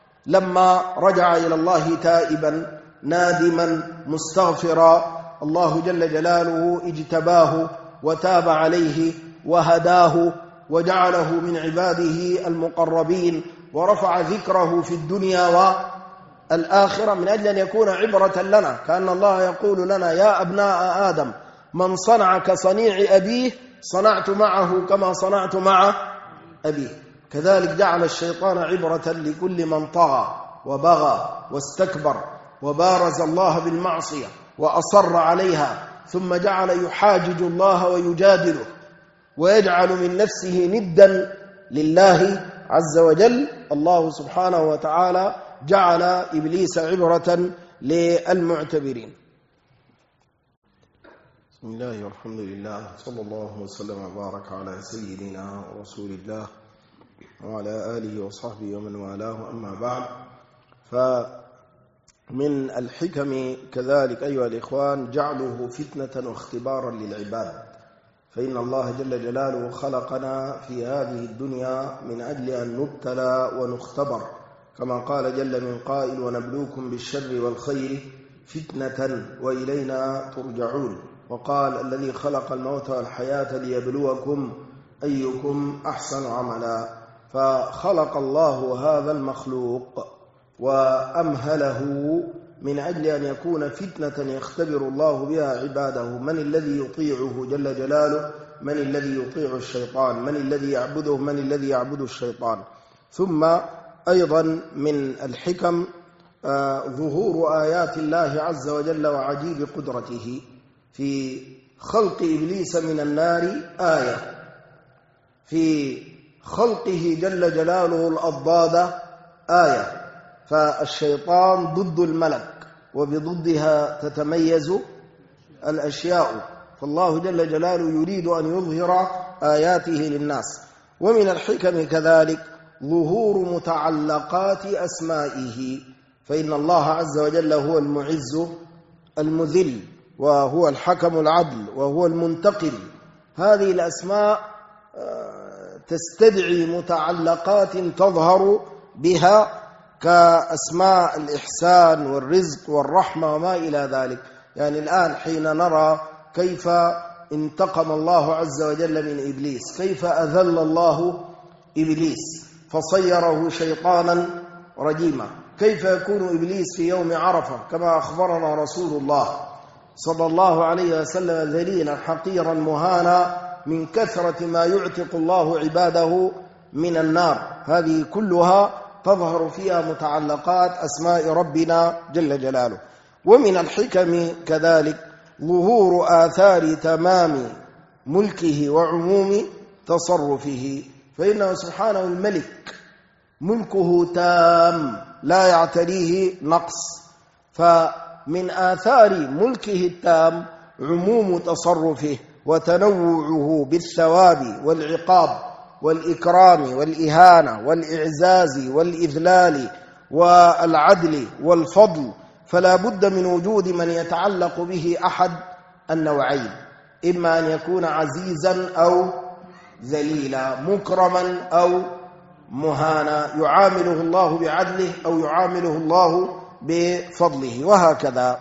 لما رجع إلى الله تائبا نادما مستغفرا. الله جل جلاله اجتباه وتاب عليه وهداه وجعله من عباده المقربين ورفع ذكره في الدنيا والآخرة من أجل أن يكون عبرة لنا. كأن الله يقول لنا: يا أبناء آدم من صنع كصنيع أبيه صنعت معه كما صنعت مع أبيه. كذلك جعل الشيطان عبرة لكل من طغى وبغى واستكبر وبارز الله بالمعصية وأصر عليها، ثم جعل يحاجج الله ويجادله ويجعل من نفسه ندا لله عز وجل. الله سبحانه وتعالى جعل إبليس عبرة للمعتبرين. بسم الله والحمد لله، صلى الله وسلم وبارك على سيدنا ورسول الله وعلى آله وصحبه ومن والاه. أما بعد، فمن الحكم كذلك أيها الإخوان جعله فتنة واختبارا للعباد. فإن الله جل جلاله خلقنا في هذه الدنيا من أجل أن نبتلى ونختبر، كما قال جل من قائل: ونبلوكم بالشر والخير فتنة وإلينا ترجعون. وقال: الذي خلق الموت والحياة ليبلوكم أيكم أحسن عملا. فخلق الله هذا المخلوق وأمهله من أجل أن يكون فتنة يختبر الله بها عباده. من الذي يطيعه جل جلاله؟ من الذي يطيع الشيطان؟ من الذي يعبده؟ من الذي يعبد الشيطان؟ ثم أيضا من الحكم ظهور آيات الله عز وجل وعجيب قدرته. في خلق إبليس من النار آية، في خلقه جل جلاله الأضداد آية. فالشيطان ضد الملك وبضدها تتميز الأشياء، فالله جل جلاله يريد أن يظهر آياته للناس. ومن الحكم كذلك ظهور متعلقات أسمائه، فإن الله عز وجل هو المعز المذل، وهو الحكم العدل، وهو المنتقم. هذه الأسماء تستدعي متعلقات تظهر بها كأسماء الإحسان والرزق والرحمة وما إلى ذلك. يعني الآن حين نرى كيف انتقم الله عز وجل من إبليس، كيف أذل الله إبليس فصيره شيطانا رجيما، كيف يكون إبليس في يوم عرفة كما أخبرنا رسول الله صلى الله عليه وسلم ذليلا حقيرا مهانا من كثرة ما يعتق الله عباده من النار. هذه كلها تظهر فيها متعلقات أسماء ربنا جل جلاله. ومن الحكم كذلك ظهور آثار تمام ملكه وعموم تصرفه، فإنه سبحانه الملك ملكه تام لا يعتريه نقص، فمن آثار ملكه التام عموم تصرفه وتنوعه بالثواب والعقاب والإكرام والإهانة والإعزاز والإذلال والعدل والفضل، فلا بد من وجود من يتعلق به أحد النوعين، إما أن يكون عزيزا أو ذليلا، مكرما أو مهانا، يعامله الله بعدله أو يعامله الله بفضله، وهكذا.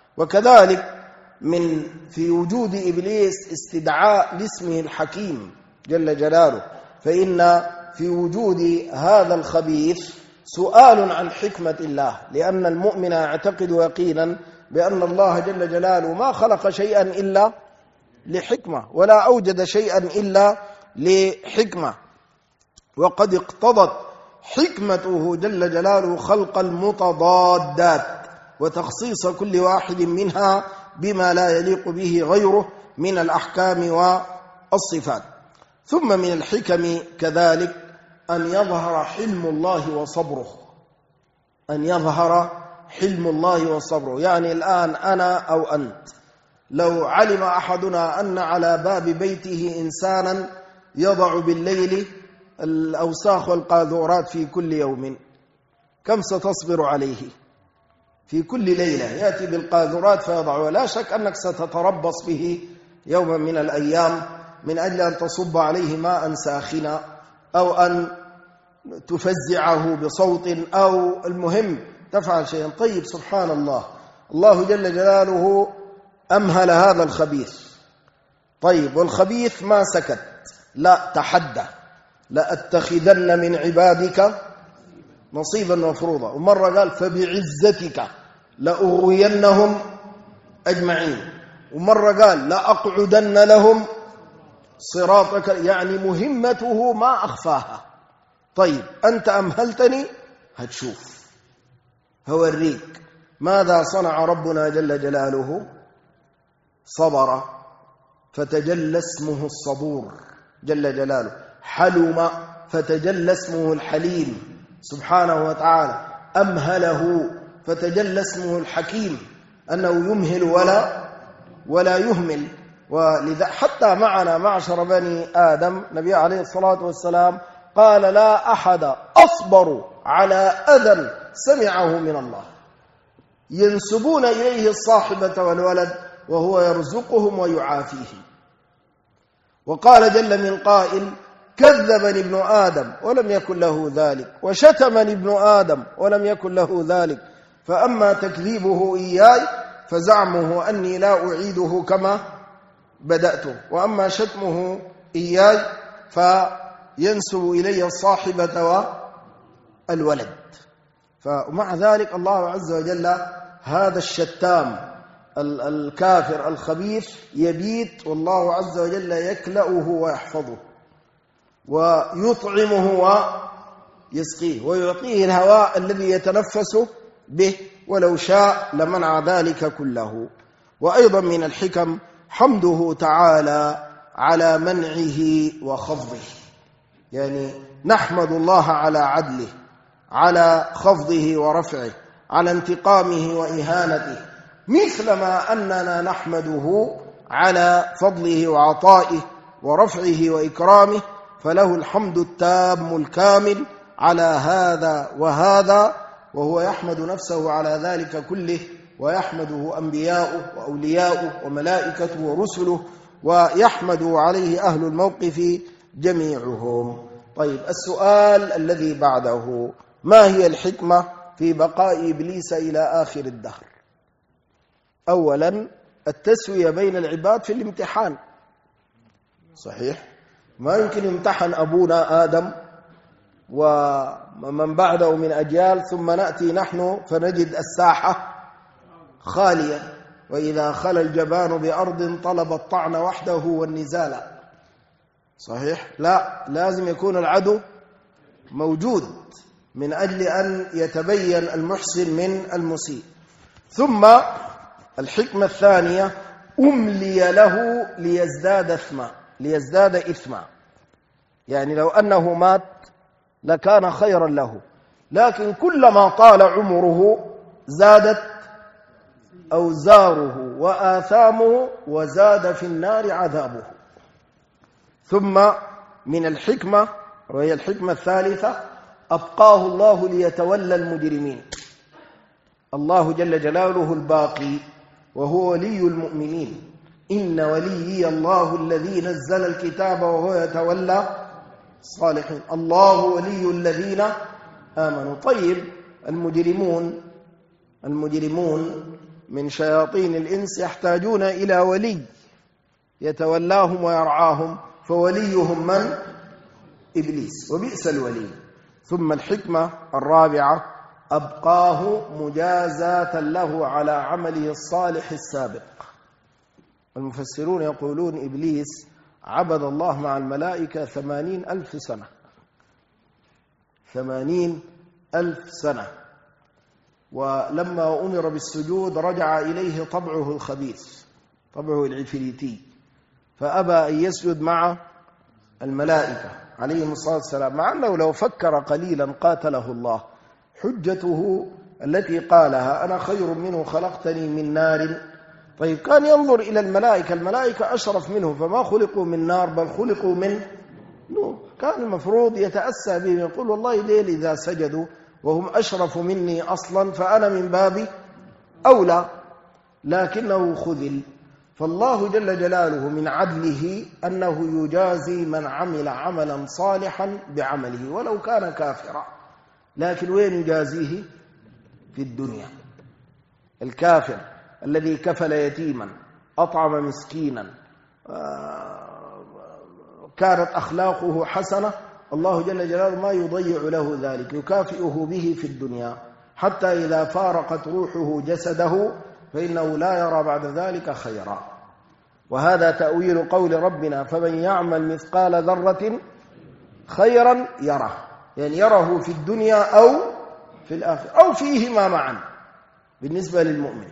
وكذلك من في وجود إبليس استدعاء لاسمه الحكيم جل جلاله، فإن في وجود هذا الخبيث سؤال عن حكمة الله، لأن المؤمن يعتقد يقينا بأن الله جل جلاله ما خلق شيئا إلا لحكمة، ولا أوجد شيئا إلا لحكمة، وقد اقتضت حكمته جل جلاله خلق المتضادات وتخصيص كل واحد منها بما لا يليق به غيره من الأحكام والصفات. ثم من الحكم كذلك أن يظهر حلم الله وصبره، أن يظهر حلم الله وصبره. يعني الآن أنا أو أنت لو علم أحدنا أن على باب بيته إنسانا يضع بالليل الأوساخ والقاذورات في كل يوم، كم ستصبر عليه؟ في كل ليلة يأتي بالقاذورات فيضعها، لا شك أنك ستتربص به يوما من الأيام من أجل أن تصب عليه ماء ساخنا، أو أن تفزعه بصوت، أو المهم تفعل شيئا. طيب سبحان الله، الله جل جلاله أمهل هذا الخبيث. طيب والخبيث ما سكت، لا تحدى، لأتخذن من عبادك نصيبا مفروضا، ومرة قال فبعزتك لأغوينهم أجمعين، ومرة قال لأقعدن لهم صراطك، يعني مهمته ما أخفاها. طيب أنت أمهلتني، هتشوف، هوريك ماذا صنع ربنا جل جلاله. صبر فتجلى اسمه الصبور جل جلاله، حلم فتجلى اسمه الحليم سبحانه وتعالى، أمهله فتجلى اسمه الحكيم، أنه يمهل ولا يهمل. ولذا حتى معنا معشر بني آدم نبي عليه الصلاة والسلام قال لا أحد أصبر على أذى سمعه من الله، ينسبون إليه الصاحبة والولد وهو يرزقهم ويعافيهم. وقال جل من قائل كذبني ابن آدم ولم يكن له ذلك، وشتمني ابن آدم ولم يكن له ذلك، فأما تكذيبه إياي فزعمه أني لا أعيده كما بدأته، وأما شتمه إياي فينسب إلي الصاحبة والولد. فمع ذلك الله عز وجل هذا الشتام الكافر الخبيث يبيت والله عز وجل يكلأه ويحفظه ويطعمه ويسقيه ويعطيه الهواء الذي يتنفس به، ولو شاء لمنع ذلك كله. وأيضا من الحكم حمده تعالى على منعه وخفضه، يعني نحمد الله على عدله، على خفضه ورفعه، على انتقامه وإهانته، مثلما أننا نحمده على فضله وعطائه ورفعه وإكرامه، فله الحمد التام الكامل على هذا وهذا، وهو يحمد نفسه على ذلك كله، ويحمده أنبياؤه وأولياؤه وملائكته ورسله، ويحمد عليه أهل الموقف جميعهم. طيب، السؤال الذي بعده: ما هي الحكمة في بقاء إبليس إلى آخر الدهر؟ أولا، التسوية بين العباد في الامتحان. صحيح، ما يمكن يمتحن أبونا آدم ومن بعده من أجيال ثم نأتي نحن فنجد الساحة خالية، وإذا خلى الجبان بأرض طلب الطعن وحده والنزال. صحيح، لا، لازم يكون العدو موجود من أجل أن يتبين المحسن من المسيء. ثم الحكمة الثانية: أملي له ليزداد إثما، يعني لو أنه مات لكان خيرا له، لكن كلما طال عمره زادت أوزاره وآثامه وزاد في النار عذابه. ثم من الحكمة، وهي الحكمة الثالثة: أبقاه الله ليتولى المجرمين. الله جل جلاله الباقي، وهو ولي المؤمنين. إن وليي الله الذي نزل الكتاب وهو يتولى الصالحين. الله ولي الذين آمنوا. طيب، المجرمون من شياطين الإنس يحتاجون إلى ولي يتولاهم ويرعاهم، فوليهم من؟ إبليس، وبئس الولي. ثم الحكمة الرابعة: أبقاه مجازاة له على عمله الصالح السابق. المفسرون يقولون إبليس عبد الله مع الملائكة 80,000 سنة، 80,000 سنة، ولما أمر بالسجود رجع إليه طبعه الخبيث، طبعه العفريتي، فأبى أن يسجد مع الملائكة عليهم الصلاة والسلام، مع أنه لو فكر قليلا قاتله الله. حجته التي قالها: أنا خير منه خلقتني من نار. طيب، كان ينظر إلى الملائكة، الملائكة أشرف منه، فما خلقوا من نار بل خلقوا من نور. كان المفروض يتأسى بهم، يقول والله ليل إذا سجدوا وهم أشرف مني أصلا فأنا من باب أولى، لكنه خذل. فالله جل جلاله من عدله أنه يجازي من عمل عملا صالحا بعمله ولو كان كافرا، لكن وين يجازيه؟ في الدنيا. الكافر الذي كفل يتيما، أطعم مسكينا، كانت أخلاقه حسنة، الله جل جلاله ما يضيع له ذلك، يكافئه به في الدنيا، حتى إذا فارقت روحه جسده فإنه لا يرى بعد ذلك خيرا. وهذا تأويل قول ربنا: فمن يعمل مثقال ذرة خيرا يره، يعني يره في الدنيا أو في الآخرة أو فيهما معا بالنسبة للمؤمن.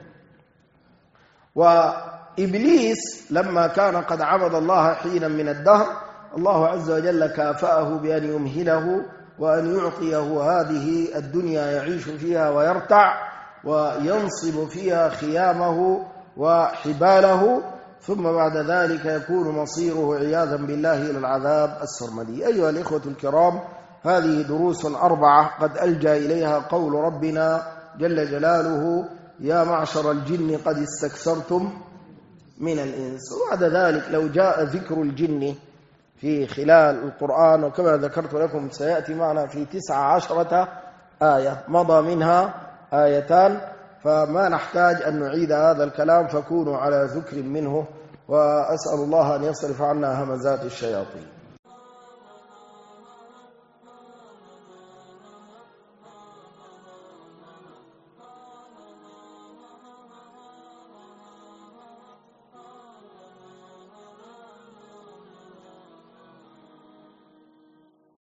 وإبليس لما كان قد عبد الله حينا من الدهر، الله عز وجل كافأه بأن يمهله وأن يعطيه هذه الدنيا يعيش فيها ويرتع وينصب فيها خيامه وحباله، ثم بعد ذلك يكون مصيره عياذا بالله إلى العذاب السرمدي. أيها الإخوة الكرام، هذه دروس 4 قد ألجأ إليها قول ربنا جل جلاله: يا معشر الجن قد استكثرتم من الإنس. وبعد ذلك لو جاء ذكر الجن في خلال القرآن، وكما ذكرت لكم سيأتي معنا في 19 آية، مضى منها 2 فما نحتاج أن نعيد هذا الكلام، فكونوا على ذكر منه. وأسأل الله أن يصرف عنا همزات الشياطين.